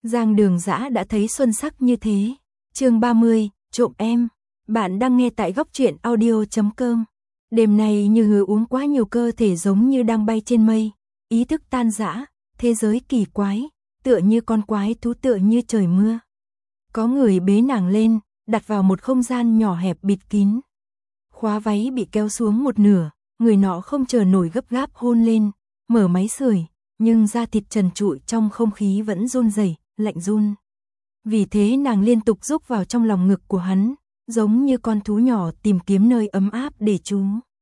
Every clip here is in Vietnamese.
Giang Đường Dã đã thấy xuân sắc như thế. Chương 30, trộm em. Bạn đang nghe tại góc truyện audio.com. Đêm nay Như Hứa uống quá nhiều, cơ thể giống như đang bay trên mây, ý thức tan rã, thế giới kỳ quái, tựa như con quái thú, tựa như trời mưa. Có người bế nàng lên, đặt vào một không gian nhỏ hẹp bịt kín. Khóa váy bị kéo xuống một nửa, người nọ không chờ nổi gấp gáp hôn lên, mở máy sưởi, nhưng da thịt trần trụi trong không khí vẫn run rẩy, lạnh run. Vì thế nàng liên tục rúc vào trong lòng ngực của hắn, giống như con thú nhỏ tìm kiếm nơi ấm áp để trú.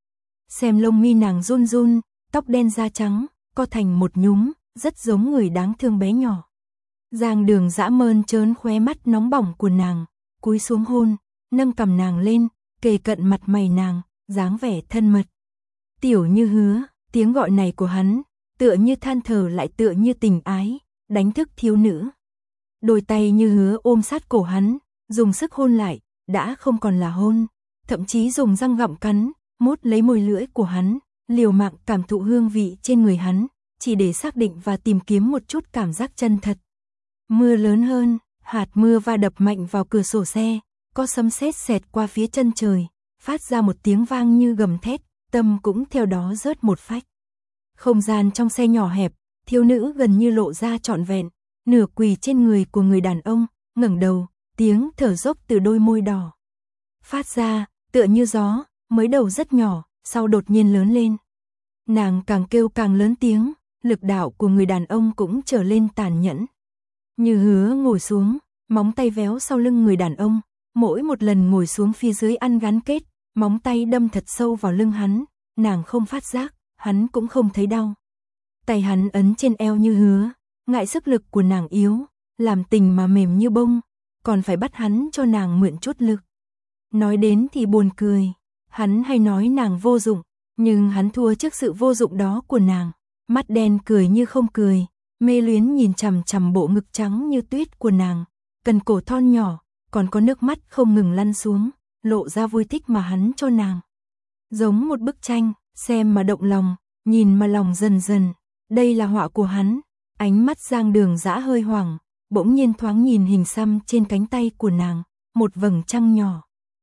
Xem lông mi nàng run run, tóc đen da trắng, co thành một nhúm, rất giống người đáng thương bé nhỏ. Giang Đường Dã mơn trớn khóe mắt nóng bỏng của nàng, cúi xuống hôn, nâng cằm nàng lên, kề cận mặt mày nàng, dáng vẻ thân mật. Tiểu Như Hứa, tiếng gọi này của hắn, tựa như than thở lại tựa như tình ái, đánh thức thiếu nữ. Đôi tay Như Hứa ôm sát cổ hắn, dùng sức hôn lại, đã không còn là hôn, thậm chí dùng răng gặm cắn, mút lấy môi lưỡi của hắn, liều mạng cảm thụ hương vị trên người hắn, chỉ để xác định và tìm kiếm một chút cảm giác chân thật. Mưa lớn hơn, hạt mưa va đập mạnh vào cửa sổ xe, có sấm sét xẹt qua phía chân trời, phát ra một tiếng vang như gầm thét, tâm cũng theo đó rớt một phách. Không gian trong xe nhỏ hẹp, thiếu nữ gần như lộ ra trọn vẹn, nửa quỳ trên người của người đàn ông, ngẩng đầu, tiếng thở dốc từ đôi môi đỏ phát ra, tựa như gió, mới đầu rất nhỏ, sau đột nhiên lớn lên. Nàng càng kêu càng lớn tiếng, lực đạo của người đàn ông cũng trở lên tàn nhẫn. Như Hứa ngồi xuống, móng tay véo sau lưng người đàn ông, mỗi một lần ngồi xuống phía dưới ăn gắn kết, móng tay đâm thật sâu vào lưng hắn, nàng không phát giác, hắn cũng không thấy đau. Tay hắn ấn trên eo Như Hứa, ngại sức lực của nàng yếu, làm tình mà mềm như bông, còn phải bắt hắn cho nàng mượn chút lực. Nói đến thì buồn cười, hắn hay nói nàng vô dụng, nhưng hắn thua trước sự vô dụng đó của nàng, mắt đen cười như không cười, mê luyến nhìn chằm chằm bộ ngực trắng như tuyết của nàng, cần cổ thon nhỏ, còn có nước mắt không ngừng lăn xuống, lộ ra vui thích mà hắn cho nàng. Giống một bức tranh, xem mà động lòng, nhìn mà lòng dần dần, đây là họa của hắn. Ánh mắt Giang Đường Dã hơi hoảng, bỗng nhiên thoáng nhìn hình xăm trên cánh tay của nàng, một vầng trăng nhỏ.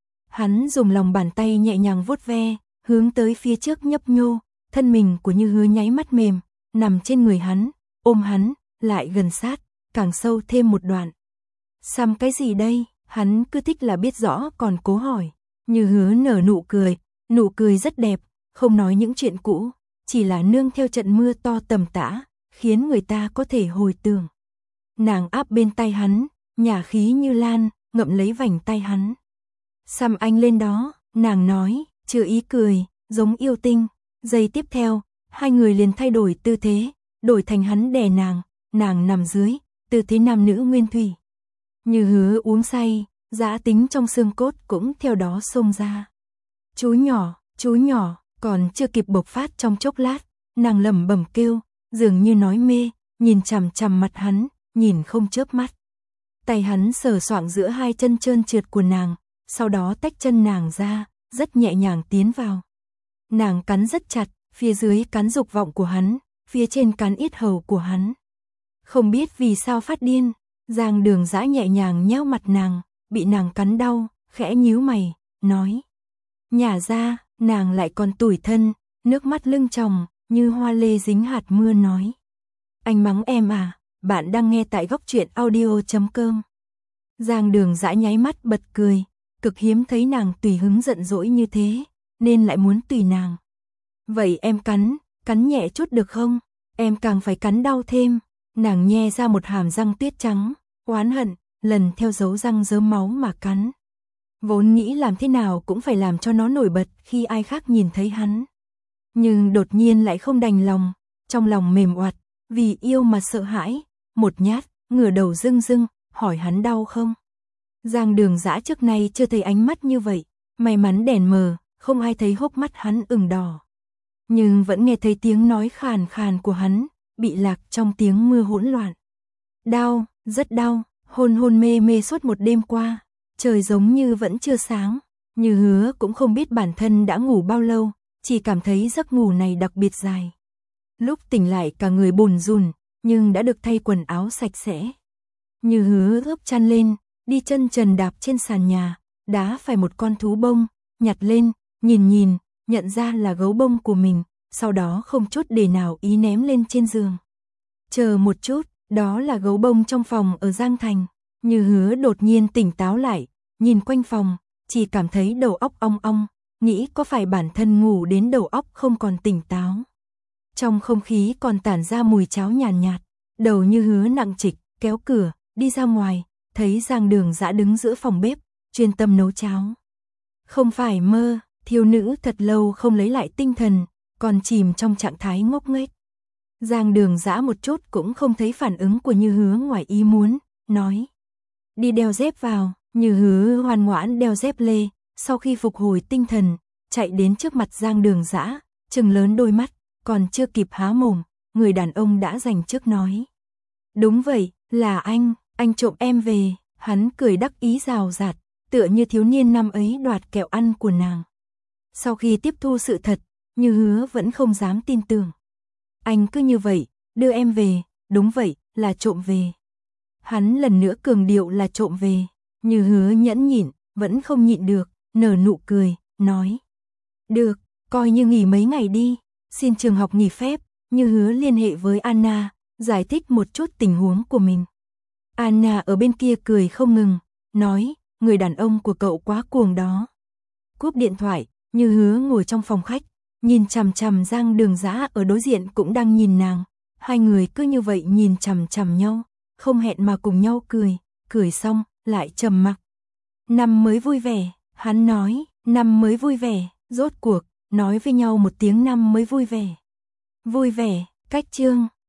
Hắn dùng lòng bàn tay nhẹ nhàng vuốt ve, hướng tới phía trước nhấp nhô, thân mình của Như Hứa nháy mắt mềm, nằm trên người hắn, ôm hắn, lại gần sát, càng sâu thêm một đoạn. Xăm cái gì đây? Hắn cứ thích là biết rõ còn cố hỏi. Như Hứa nở nụ cười rất đẹp, không nói những chuyện cũ, chỉ là nương theo trận mưa to tầm tã, khiến người ta có thể hồi tưởng. Nàng áp bên tay hắn, nhả khí như lan, ngậm lấy vành tay hắn. Xăm anh lên đó, nàng nói, chưa ý cười, giống yêu tinh. Giây tiếp theo, hai người liền thay đổi tư thế, đổi thành hắn đè nàng nằm dưới, tư thế nam nữ nguyên thủy. Như Hứa uống say, dã tính trong xương cốt cũng theo đó xông ra. Chú nhỏ, còn chưa kịp bộc phát trong chốc lát, nàng lẩm bẩm kêu, dường như nói mê, nhìn chằm chằm mặt hắn, nhìn không chớp mắt. Tay hắn sờ soạng giữa hai chân trơn trượt của nàng, sau đó tách chân nàng ra, rất nhẹ nhàng tiến vào. Nàng cắn rất chặt, phía dưới cắn dục vọng của hắn, phía trên cắn yết hầu của hắn. Không biết vì sao phát điên, Giang Đường Dã nhẹ nhàng nhéo mặt nàng, bị nàng cắn đau, khẽ nhíu mày, nói. Nhả ra, nàng lại còn tủi thân, nước mắt lưng tròng, như hoa lê dính hạt mưa nói. Anh mắng em à, bạn đang nghe tại góc truyện audio.com. Giang Đường Dã nháy mắt bật cười, cực hiếm thấy nàng tùy hứng giận dỗi như thế, nên lại muốn tùy nàng. Vậy em cắn nhẹ chút được không? Em càng phải cắn đau thêm. Nàng nhe ra một hàm răng tuyết trắng, oán hận, lần theo dấu răng rớm máu mà cắn. Vốn nghĩ làm thế nào cũng phải làm cho nó nổi bật khi ai khác nhìn thấy hắn. Nhưng đột nhiên lại không đành lòng, trong lòng mềm oặt, vì yêu mà sợ hãi, một nhát, ngửa đầu rưng rưng, hỏi hắn đau không? Giang Đường Dã trước nay chưa thấy ánh mắt như vậy, may mắn đèn mờ, không ai thấy hốc mắt hắn ửng đỏ. Nhưng vẫn nghe thấy tiếng nói khàn khàn của hắn, bị lạc trong tiếng mưa hỗn loạn. Đau, rất đau, hôn mê suốt một đêm qua, trời giống như vẫn chưa sáng. Như Hứa cũng không biết bản thân đã ngủ bao lâu, chỉ cảm thấy giấc ngủ này đặc biệt dài. Lúc tỉnh lại cả người bùn rùn, nhưng đã được thay quần áo sạch sẽ. Như Hứa ướp chăn lên, đi chân trần đạp trên sàn nhà, đá phải một con thú bông, nhặt lên, nhìn, nhận ra là gấu bông của mình, sau đó không chút để nào ý ném lên trên giường. Chờ một chút, đó là gấu bông trong phòng ở Giang Thành. Như Hứa đột nhiên tỉnh táo lại, nhìn quanh phòng, chỉ cảm thấy đầu óc ong ong, nghĩ có phải bản thân ngủ đến đầu óc không còn tỉnh táo. Trong không khí còn tản ra mùi cháo nhàn nhạt, đầu Như Hứa nặng trịch, kéo cửa, đi ra ngoài, thấy Giang Đường Dã đứng giữa phòng bếp, chuyên tâm nấu cháo. Không phải mơ, thiếu nữ thật lâu không lấy lại tinh thần, còn chìm trong trạng thái ngốc nghếch. Giang Đường Dã một chút cũng không thấy phản ứng của Như Hứa ngoài ý muốn, nói: "Đi đeo dép vào." Như Hứa ngoan ngoãn đeo dép lê, sau khi phục hồi tinh thần, chạy đến trước mặt Giang Đường Dã, trừng lớn đôi mắt, còn chưa kịp há mồm, người đàn ông đã giành trước nói: "Đúng vậy, là anh trộm em về." Hắn cười đắc ý rào rạt, tựa như thiếu niên năm ấy đoạt kẹo ăn của nàng. Sau khi tiếp thu sự thật, Như Hứa vẫn không dám tin tưởng. "Anh cứ như vậy, đưa em về." "Đúng vậy, là trộm về." Hắn lần nữa cường điệu là trộm về. Như Hứa nhẫn nhịn, vẫn không nhịn được, nở nụ cười, nói: "Được, coi như nghỉ mấy ngày đi." Xin trường học nghỉ phép, Như Hứa liên hệ với Anna, giải thích một chút tình huống của mình. Anna ở bên kia cười không ngừng, nói: "Người đàn ông của cậu quá cuồng đó." Cúp điện thoại, Như Hứa ngồi trong phòng khách, nhìn chằm chằm Giang Đường Dã ở đối diện cũng đang nhìn nàng. Hai người cứ như vậy nhìn chằm chằm nhau, không hẹn mà cùng nhau cười xong, lại trầm mặc. "Năm mới vui vẻ." Hắn nói: "Năm mới vui vẻ." Rốt cuộc, nói với nhau một tiếng năm mới vui vẻ. Vui vẻ, cách chương.